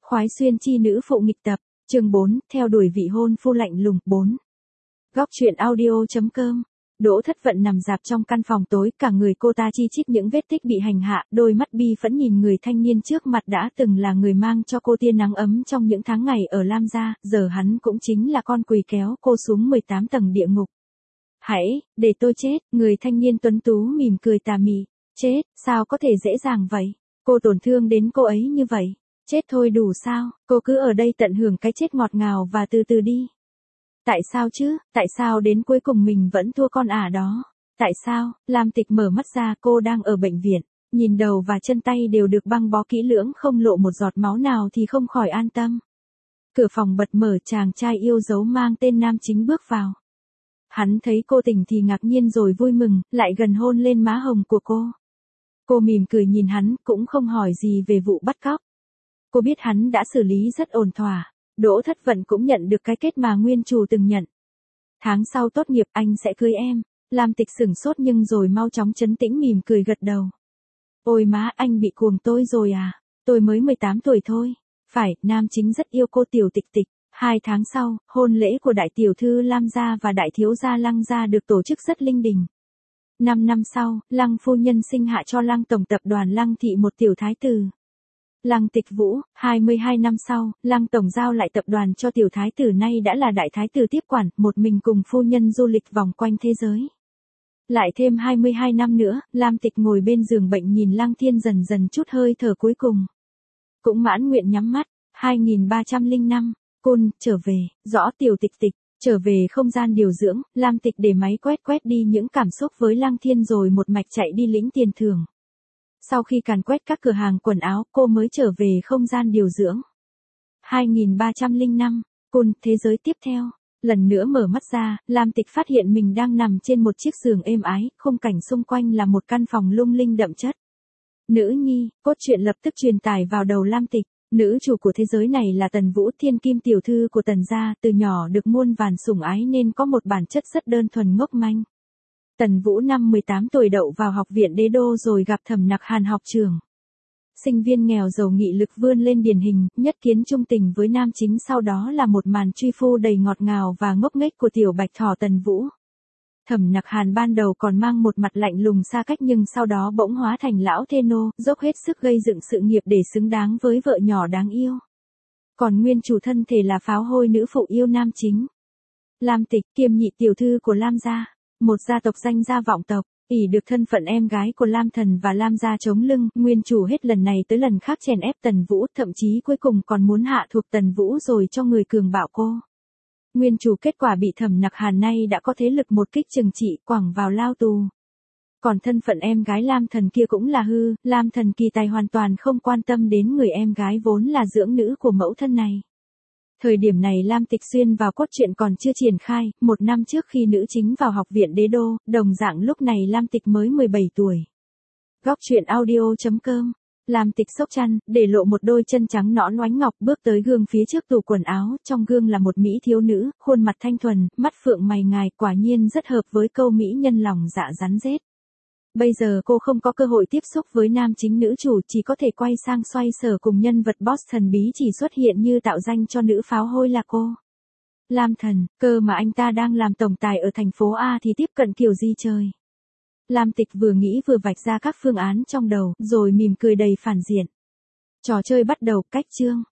Khoái xuyên chi nữ phụ nghịch tập, chương 4, theo đuổi vị hôn phu lạnh lùng, 4. Góc truyện audio.com. Đỗ Thất Vận nằm rạp trong căn phòng tối, cả người cô ta chi chít những vết tích bị hành hạ, đôi mắt bi phẫn nhìn người thanh niên trước mặt đã từng là người mang cho cô tia nắng ấm trong những tháng ngày ở Lam gia, giờ hắn cũng chính là con quỷ kéo cô xuống 18 tầng địa ngục. Hãy, để tôi chết, người thanh niên tuấn tú mỉm cười tà mị. Chết, sao có thể dễ dàng vậy? Cô tổn thương đến cô ấy như vậy. Chết thôi đủ sao, cô cứ ở đây tận hưởng cái chết ngọt ngào và từ từ đi. Tại sao chứ, tại sao đến cuối cùng mình vẫn thua con ả đó? Tại sao? Lam Tịch mở mắt ra, cô đang ở bệnh viện, nhìn đầu và chân tay đều được băng bó kỹ lưỡng không lộ một giọt máu nào thì không khỏi an tâm. Cửa phòng bật mở, chàng trai yêu dấu mang tên Nam Chính bước vào. Hắn thấy cô tỉnh thì ngạc nhiên rồi vui mừng, lại gần hôn lên má hồng của cô. Cô mỉm cười nhìn hắn, cũng không hỏi gì về vụ bắt cóc. Cô biết hắn đã xử lý rất ổn thỏa. Đỗ Thất Vận cũng nhận được cái kết mà nguyên chủ từng nhận. Tháng sau tốt nghiệp anh sẽ cưới em. Lam Tịch sửng sốt nhưng rồi mau chóng trấn tĩnh mỉm cười gật đầu. Ôi má, anh bị cuồng tôi rồi à? Tôi mới 18 tuổi thôi. Phải, Nam Chính rất yêu cô Tiểu Tịch Tịch. 2 tháng sau, hôn lễ của đại tiểu thư Lam gia và đại thiếu gia Lăng gia được tổ chức rất linh đình. 5 năm sau, Lăng phu nhân sinh hạ cho Lăng tổng tập đoàn Lăng thị một tiểu thái tử. Lăng Tịch Vũ, 22 năm sau, Lăng tổng giao lại tập đoàn cho tiểu thái tử nay đã là đại thái tử tiếp quản, một mình cùng phu nhân du lịch vòng quanh thế giới. Lại thêm 22 năm nữa, Lam Tịch ngồi bên giường bệnh nhìn Lăng Thiên dần dần chút hơi thở cuối cùng. Cũng mãn nguyện nhắm mắt. 2305, Côn, trở về, rõ Tiểu Tịch Tịch, trở về không gian điều dưỡng, Lam Tịch để máy quét đi những cảm xúc với Lăng Thiên rồi một mạch chạy đi lĩnh tiền thưởng. Sau khi càn quét các cửa hàng quần áo, cô mới trở về không gian điều dưỡng. 2305, Côn, thế giới tiếp theo. Lần nữa mở mắt ra, Lam Tịch phát hiện mình đang nằm trên một chiếc giường êm ái, khung cảnh xung quanh là một căn phòng lung linh đậm chất. Nữ nhi, cốt truyện lập tức truyền tải vào đầu Lam Tịch. Nữ chủ của thế giới này là Tần Vũ, thiên kim tiểu thư của Tần gia, từ nhỏ được muôn vàn sủng ái nên có một bản chất rất đơn thuần ngốc manh. Tần Vũ năm 18 tuổi đậu vào học viện Đế Đô rồi gặp Thẩm Nặc Hàn học trường. Sinh viên nghèo giàu nghị lực vươn lên điển hình, nhất kiến trung tình với Nam Chính, sau đó là một màn truy phu đầy ngọt ngào và ngốc nghếch của tiểu bạch thỏ Tần Vũ. Thẩm Nặc Hàn ban đầu còn mang một mặt lạnh lùng xa cách nhưng sau đó bỗng hóa thành lão thê nô, dốc hết sức gây dựng sự nghiệp để xứng đáng với vợ nhỏ đáng yêu. Còn nguyên chủ thân thể là pháo hôi nữ phụ yêu Nam Chính. Lam Tịch, kiêm nhị tiểu thư của Lam gia, một gia tộc danh gia vọng tộc, ỷ được thân phận em gái của Lam Thần và Lam gia chống lưng, nguyên chủ hết lần này tới lần khác chèn ép Tần Vũ, thậm chí cuối cùng còn muốn hạ thuộc Tần Vũ rồi cho người cường bạo cô. Nguyên chủ kết quả bị Thẩm Nặc Hàn nay đã có thế lực một kích trừng trị, quẳng vào lao tù. Còn thân phận em gái Lam Thần kia cũng là hư, Lam Thần kỳ tài hoàn toàn không quan tâm đến người em gái vốn là dưỡng nữ của mẫu thân này. Thời điểm này Lam Tịch xuyên vào cốt truyện còn chưa triển khai, 1 năm trước khi nữ chính vào học viện Đế Đô, đồng dạng lúc này Lam Tịch mới 17 tuổi. Góc truyện audio.com. Lam Tịch xốc chăn, để lộ một đôi chân trắng nõn oánh ngọc, bước tới gương phía trước tủ quần áo, trong gương là một mỹ thiếu nữ, khuôn mặt thanh thuần, mắt phượng mày ngài, quả nhiên rất hợp với câu mỹ nhân lòng dạ rắn rết. Bây giờ cô không có cơ hội tiếp xúc với Nam Chính nữ chủ, chỉ có thể quay sang xoay sở cùng nhân vật boss thần bí chỉ xuất hiện như tạo danh cho nữ pháo hôi là cô. Lam Thần, cơ mà anh ta đang làm tổng tài ở thành phố A thì tiếp cận kiểu gì trời? Lam Tịch vừa nghĩ vừa vạch ra các phương án trong đầu, rồi mỉm cười đầy phản diện. Trò chơi bắt đầu, cách chương.